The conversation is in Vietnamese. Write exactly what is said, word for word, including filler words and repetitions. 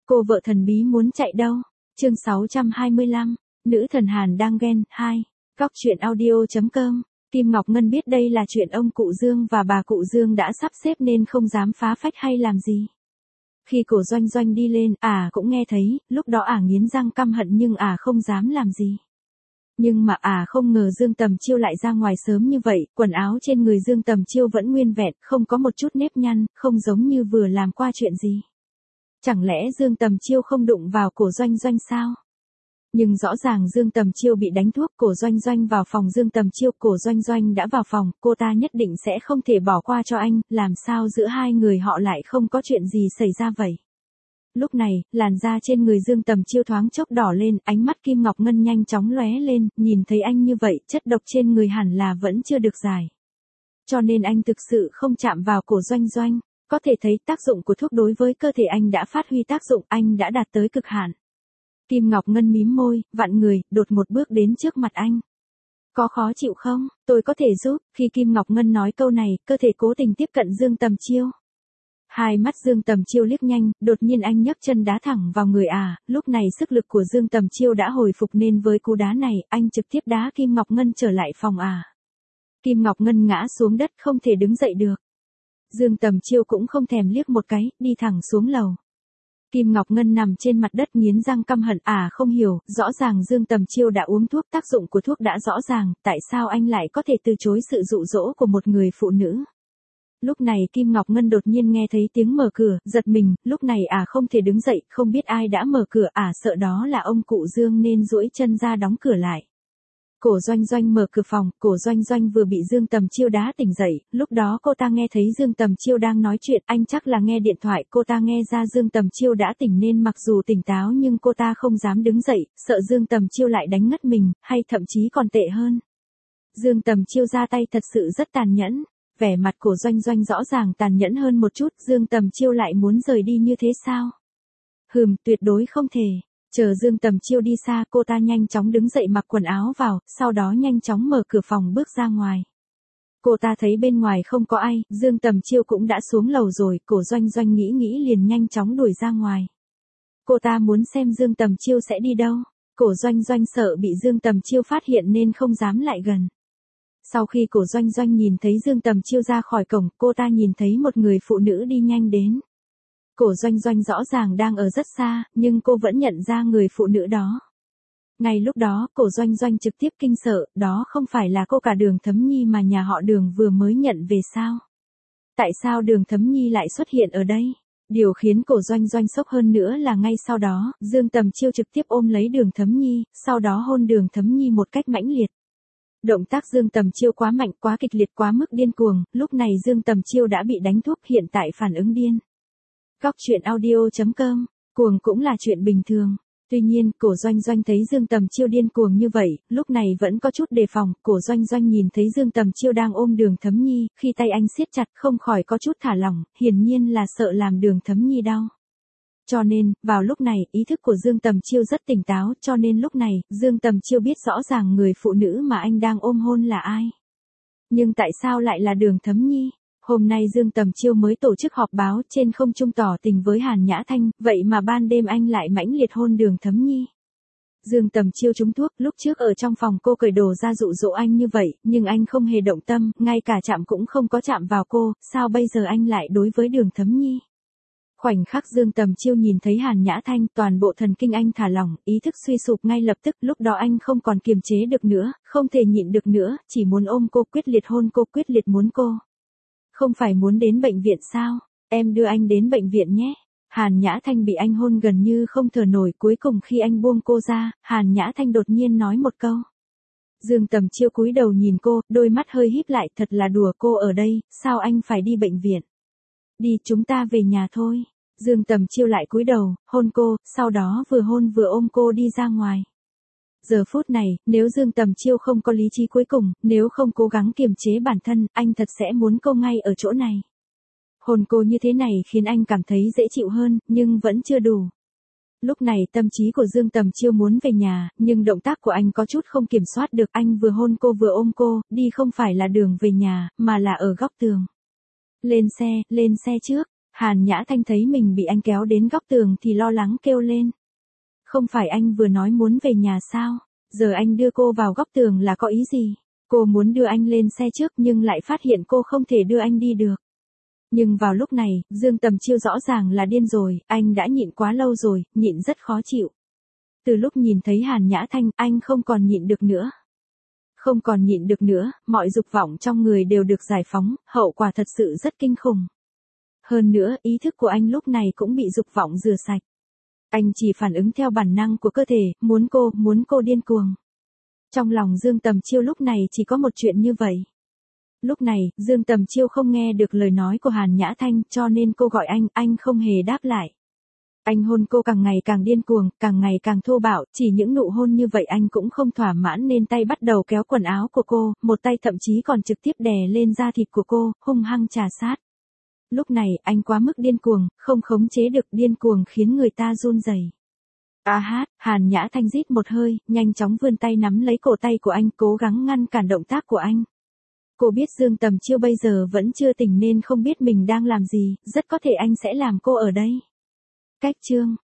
Cô vợ thần bí muốn chạy đâu? Chương sáu trăm hai mươi lăm, nữ thần Hàn đang ghen, hai. Góc truyện audio chấm com. Kim Ngọc Ngân biết đây là chuyện ông cụ Dương và bà cụ Dương đã sắp xếp nên không dám phá phách hay làm gì. Khi cổ Doanh Doanh đi lên, ả à cũng nghe thấy, lúc đó ả à nghiến răng căm hận nhưng ả à không dám làm gì. Nhưng mà ả à không ngờ Dương Tầm Chiêu lại ra ngoài sớm như vậy, quần áo trên người Dương Tầm Chiêu vẫn nguyên vẹn, không có một chút nếp nhăn, không giống như vừa làm qua chuyện gì. Chẳng lẽ Dương Tầm Chiêu không đụng vào cổ Doanh Doanh sao? Nhưng rõ ràng Dương Tầm Chiêu bị đánh thuốc, cổ Doanh Doanh vào phòng Dương Tầm Chiêu, cổ Doanh Doanh đã vào phòng, cô ta nhất định sẽ không thể bỏ qua cho anh, làm sao giữa hai người họ lại không có chuyện gì xảy ra vậy? Lúc này, làn da trên người Dương Tầm Chiêu thoáng chốc đỏ lên, ánh mắt Kim Ngọc Ngân nhanh chóng lóe lên, nhìn thấy anh như vậy, chất độc trên người hẳn là vẫn chưa được giải. Cho nên anh thực sự không chạm vào cổ Doanh Doanh. Có thể thấy tác dụng của thuốc đối với cơ thể anh đã phát huy tác dụng, anh đã đạt tới cực hạn. Kim Ngọc Ngân mím môi, vặn người, đột một bước đến trước mặt anh. Có khó chịu không? Tôi có thể giúp. Khi Kim Ngọc Ngân nói câu này, cơ thể cố tình tiếp cận Dương Tầm Chiêu. Hai mắt Dương Tầm Chiêu liếc nhanh, đột nhiên anh nhấc chân đá thẳng vào người à, lúc này sức lực của Dương Tầm Chiêu đã hồi phục nên với cú đá này, anh trực tiếp đá Kim Ngọc Ngân trở lại phòng à. Kim Ngọc Ngân ngã xuống đất không thể đứng dậy được. Dương Tầm Chiêu cũng không thèm liếc một cái, đi thẳng xuống lầu. Kim Ngọc Ngân nằm trên mặt đất nghiến răng căm hận, à không hiểu, rõ ràng Dương Tầm Chiêu đã uống thuốc, tác dụng của thuốc đã rõ ràng, tại sao anh lại có thể từ chối sự dụ dỗ của một người phụ nữ. Lúc này Kim Ngọc Ngân đột nhiên nghe thấy tiếng mở cửa, giật mình, lúc này à không thể đứng dậy, không biết ai đã mở cửa, à sợ đó là ông cụ Dương nên duỗi chân ra đóng cửa lại. Cổ Doanh Doanh mở cửa phòng, cổ Doanh Doanh vừa bị Dương Tầm Chiêu đá tỉnh dậy, lúc đó cô ta nghe thấy Dương Tầm Chiêu đang nói chuyện, anh chắc là nghe điện thoại, cô ta nghe ra Dương Tầm Chiêu đã tỉnh nên mặc dù tỉnh táo nhưng cô ta không dám đứng dậy, sợ Dương Tầm Chiêu lại đánh ngất mình, hay thậm chí còn tệ hơn. Dương Tầm Chiêu ra tay thật sự rất tàn nhẫn, vẻ mặt cổ Doanh Doanh rõ ràng tàn nhẫn hơn một chút, Dương Tầm Chiêu lại muốn rời đi như thế sao? Hừm, tuyệt đối không thể. Chờ Dương Tầm Chiêu đi xa, cô ta nhanh chóng đứng dậy mặc quần áo vào, sau đó nhanh chóng mở cửa phòng bước ra ngoài. Cô ta thấy bên ngoài không có ai, Dương Tầm Chiêu cũng đã xuống lầu rồi, cổ Doanh Doanh nghĩ nghĩ liền nhanh chóng đuổi ra ngoài. Cô ta muốn xem Dương Tầm Chiêu sẽ đi đâu, cổ Doanh Doanh sợ bị Dương Tầm Chiêu phát hiện nên không dám lại gần. Sau khi cổ Doanh Doanh nhìn thấy Dương Tầm Chiêu ra khỏi cổng, cô ta nhìn thấy một người phụ nữ đi nhanh đến. Cổ Doanh Doanh rõ ràng đang ở rất xa, nhưng cô vẫn nhận ra người phụ nữ đó. Ngay lúc đó, cổ Doanh Doanh trực tiếp kinh sợ, đó không phải là cô cả Đường Thấm Nhi mà nhà họ Đường vừa mới nhận về sao? Tại sao Đường Thấm Nhi lại xuất hiện ở đây? Điều khiến cổ Doanh Doanh sốc hơn nữa là ngay sau đó, Dương Tầm Chiêu trực tiếp ôm lấy Đường Thấm Nhi, sau đó hôn Đường Thấm Nhi một cách mãnh liệt. Động tác Dương Tầm Chiêu quá mạnh, quá kịch liệt, quá mức điên cuồng, lúc này Dương Tầm Chiêu đã bị đánh thuốc, hiện tại phản ứng điên. Góc truyện audio chấm com, cuồng cũng là chuyện bình thường. Tuy nhiên, cổ Doanh Doanh thấy Dương Tầm Chiêu điên cuồng như vậy, lúc này vẫn có chút đề phòng, cổ Doanh Doanh nhìn thấy Dương Tầm Chiêu đang ôm Đường Thấm Nhi, khi tay anh siết chặt không khỏi có chút thả lỏng, hiển nhiên là sợ làm Đường Thấm Nhi đau. Cho nên, vào lúc này, ý thức của Dương Tầm Chiêu rất tỉnh táo, cho nên lúc này, Dương Tầm Chiêu biết rõ ràng người phụ nữ mà anh đang ôm hôn là ai. Nhưng tại sao lại là Đường Thấm Nhi? Hôm nay Dương Tầm Chiêu mới tổ chức họp báo, trên không trung tỏ tình với Hàn Nhã Thanh, vậy mà ban đêm anh lại mãnh liệt hôn Đường Thấm Nhi. Dương Tầm Chiêu trúng thuốc, lúc trước ở trong phòng cô cởi đồ ra dụ dỗ anh như vậy, nhưng anh không hề động tâm, ngay cả chạm cũng không có chạm vào cô, sao bây giờ anh lại đối với Đường Thấm Nhi? Khoảnh khắc Dương Tầm Chiêu nhìn thấy Hàn Nhã Thanh, toàn bộ thần kinh anh thả lỏng, ý thức suy sụp ngay lập tức, lúc đó anh không còn kiềm chế được nữa, không thể nhịn được nữa, chỉ muốn ôm cô, quyết liệt hôn cô, quyết liệt muốn cô. Không phải muốn đến bệnh viện sao? Em đưa anh đến bệnh viện nhé. Hàn Nhã Thanh bị anh hôn gần như không thở nổi, cuối cùng khi anh buông cô ra, Hàn Nhã Thanh đột nhiên nói một câu. Dương Tầm Chiêu cúi đầu nhìn cô, đôi mắt hơi híp lại, thật là đùa, cô ở đây, sao anh phải đi bệnh viện? Đi, chúng ta về nhà thôi. Dương Tầm Chiêu lại cúi đầu, hôn cô, sau đó vừa hôn vừa ôm cô đi ra ngoài. Giờ phút này, nếu Dương Tầm Chiêu không có lý trí cuối cùng, nếu không cố gắng kiềm chế bản thân, anh thật sẽ muốn cô ngay ở chỗ này. Hôn cô như thế này khiến anh cảm thấy dễ chịu hơn, nhưng vẫn chưa đủ. Lúc này tâm trí của Dương Tầm Chiêu muốn về nhà, nhưng động tác của anh có chút không kiểm soát được, anh vừa hôn cô vừa ôm cô, đi không phải là đường về nhà, mà là ở góc tường. Lên xe, lên xe trước. Hàn Nhã Thanh thấy mình bị anh kéo đến góc tường thì lo lắng kêu lên. Không phải anh vừa nói muốn về nhà sao? Giờ anh đưa cô vào góc tường là có ý gì? Cô muốn đưa anh lên xe trước nhưng lại phát hiện cô không thể đưa anh đi được. Nhưng vào lúc này, Dương Tầm Chiêu rõ ràng là điên rồi, anh đã nhịn quá lâu rồi, nhịn rất khó chịu. Từ lúc nhìn thấy Hàn Nhã Thanh, anh không còn nhịn được nữa. Không còn nhịn được nữa, mọi dục vọng trong người đều được giải phóng, hậu quả thật sự rất kinh khủng. Hơn nữa, ý thức của anh lúc này cũng bị dục vọng rửa sạch. Anh chỉ phản ứng theo bản năng của cơ thể, muốn cô, muốn cô điên cuồng. Trong lòng Dương Tầm Chiêu lúc này chỉ có một chuyện như vậy. Lúc này, Dương Tầm Chiêu không nghe được lời nói của Hàn Nhã Thanh cho nên cô gọi anh, anh không hề đáp lại. Anh hôn cô càng ngày càng điên cuồng, càng ngày càng thô bạo, chỉ những nụ hôn như vậy anh cũng không thỏa mãn nên tay bắt đầu kéo quần áo của cô, một tay thậm chí còn trực tiếp đè lên da thịt của cô, hung hăng trà sát. Lúc này, anh quá mức điên cuồng, không khống chế được, điên cuồng khiến người ta run rẩy. A hát, Hàn Nhã Thanh rít một hơi, nhanh chóng vươn tay nắm lấy cổ tay của anh, cố gắng ngăn cản động tác của anh. Cô biết Dương Tầm Chiêu bây giờ vẫn chưa tỉnh nên không biết mình đang làm gì, rất có thể anh sẽ làm cô ở đây. Cách chương